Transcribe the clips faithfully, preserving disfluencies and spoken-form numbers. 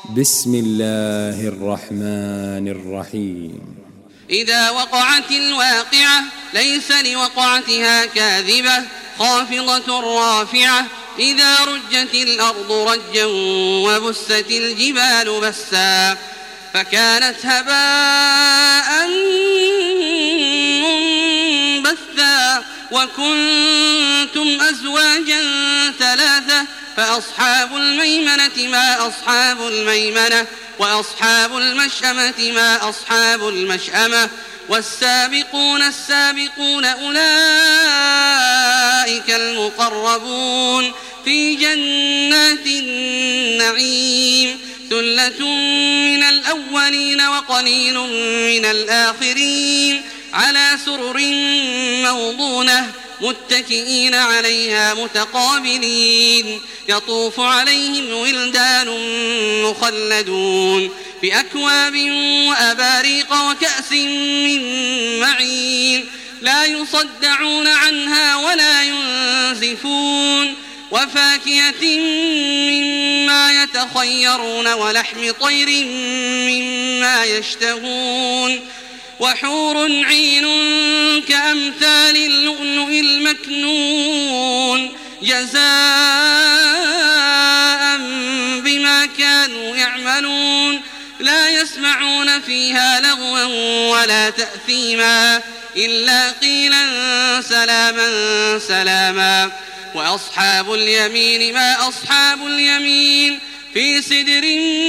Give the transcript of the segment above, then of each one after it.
بسم الله الرحمن الرحيم. إذا وقعت الواقعة ليس لوقعتها كاذبة خافضة رافعة إذا رجت الأرض رجا وبست الجبال بسا فكانت هباء منبثا وكنتم أزواجا ثلاثة فأصحاب الميمنة ما أصحاب الميمنة وأصحاب المشأمة ما أصحاب المشأمة والسابقون السابقون أولئك المقربون في جنات النعيم ثلة من الأولين وقليل من الآخرين على سرر موضونة متكئين عليها متقابلين يطوف عليهم ولدان مخلدون بأكواب وأباريق وكأس من معين لا يصدعون عنها ولا ينزفون وفاكهة مما يتخيرون ولحم طير مما يشتهون وحور عين كأمثال اللؤلؤ المكنون جزاء بما كانوا يعملون لا يسمعون فيها لغوا ولا تأثيما إلا قيلا سلاما سلاما وأصحاب اليمين ما أصحاب اليمين في سدر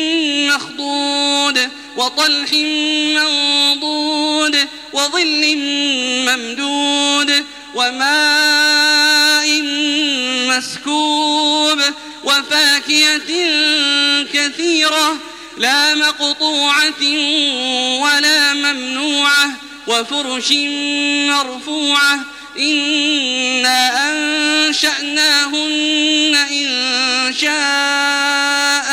مخضود وطلح منضود وظل ممدود وماء مسكوب وفاكهة كثيرة لا مقطوعة ولا ممنوعة وفرش مرفوعة إنا أنشأناهن إن شاء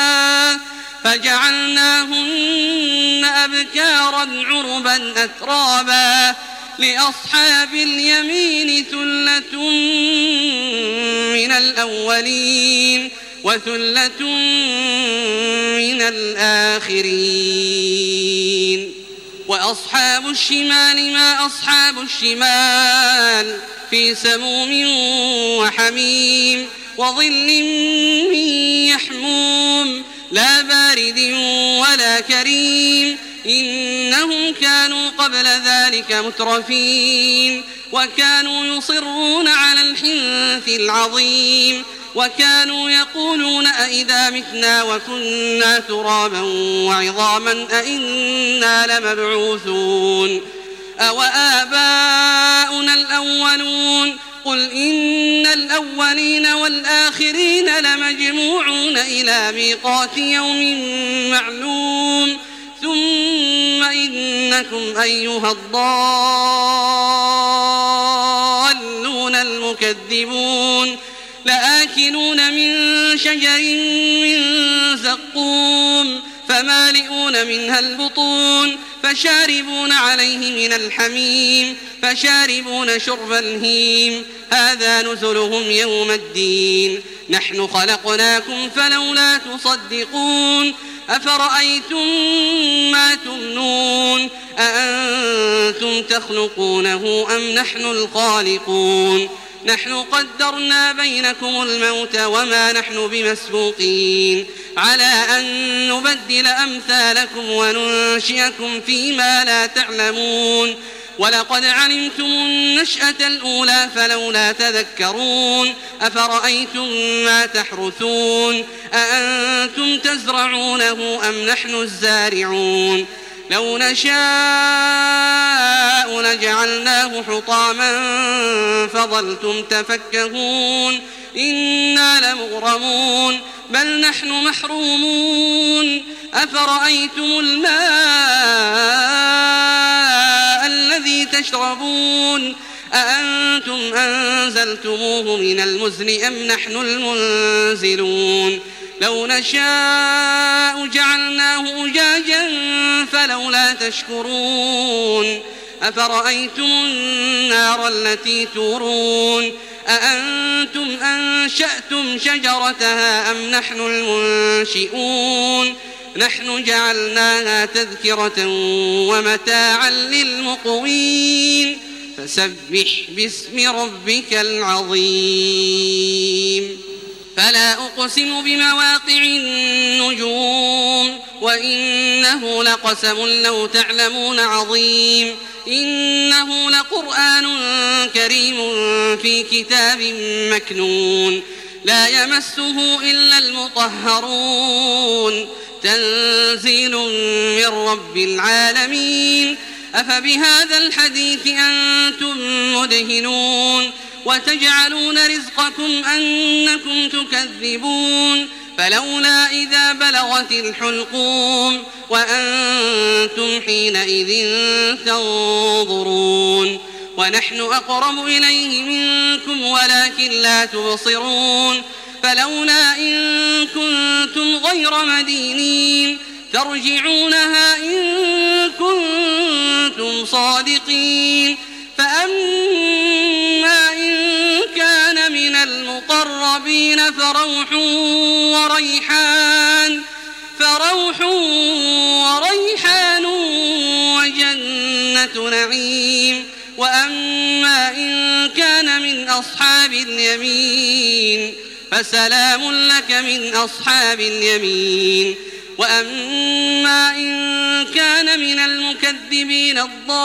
فجعلناهن أبكارا عربا أترابا لأصحاب اليمين ثلة من الأولين وثلة من الآخرين وأصحاب الشمال ما أصحاب الشمال في سموم وحميم وظل من يحموم لا بارد ولا كريم إنهم كانوا قبل ذلك مترفين وكانوا يصرون على الحنث العظيم وكانوا يقولون أئذا متنا وكنا ترابا وعظاما أئنا لمبعوثون أوآباؤنا الأولون قل إن الأولين والآخرين لمجموعون إلى ميقات يوم معلوم ثم إنكم أيها الضالون المكذبون لآكلون من شجر من زقوم فمالئون منها البطون فشاربون عليه من الحميم فشاربون شرب الهيم هذا نزلهم يوم الدين نحن خلقناكم فلولا تصدقون أفرأيتم ما تمنون أأنتم تخلقونه أم نحن الخالقون نحن قدرنا بينكم الموت وما نحن بمسبوقين على أن نبدل أمثالكم وننشئكم فيما لا تعلمون ولقد علمتم النشأة الأولى فلولا تذكرون أفرأيتم ما تحرثون أأنتم تزرعونه أم نحن الزارعون لو نشاء لجعلناه حطاما فظلتم تفكهون إنا لمغرمون بل نحن محرومون أفرأيتم الماء الذي تشربون أأنتم أنزلتموه من المزن أم نحن المنزلون لو نشاء جعلناه أجاجا فلولا تشكرون أفرأيتم النار التي تورون أأنتم أنشأتم شجرتها أم نحن المنشئون نحن جعلناها تذكرة ومتاعا للمقوين فسبح باسم ربك العظيم فلا أقسم بمواقع النجوم وإنه لقسم لو تعلمون عظيم إنه لقرآن كريم في كتاب مكنون لا يمسه إلا المطهرون تنزيل من رب العالمين أفبهذا الحديث أنتم مدهنون وتجعلون رزقكم أنكم تكذبون فلولا إذا بلغت الحلقوم وأنتم حينئذ تنظرون ونحن أقرب إليه منكم ولكن لا تبصرون فلولا إن كنتم غير مدينين ترجعونها إن كنتم صادقين فأما إن كان من المقربين فروح وريحان فروح وريحان وجنة نعيم وأما إن كان من أصحاب اليمين فسلام لك من أصحاب اليمين وأما إن كان من المكذبين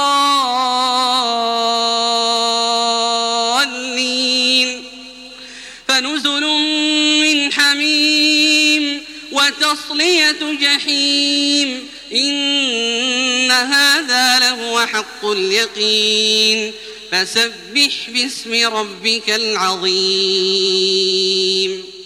الضالين فنزل من حميم وتصلية جحيم إن هذا لهو حق اليقين فسبح باسم ربك العظيم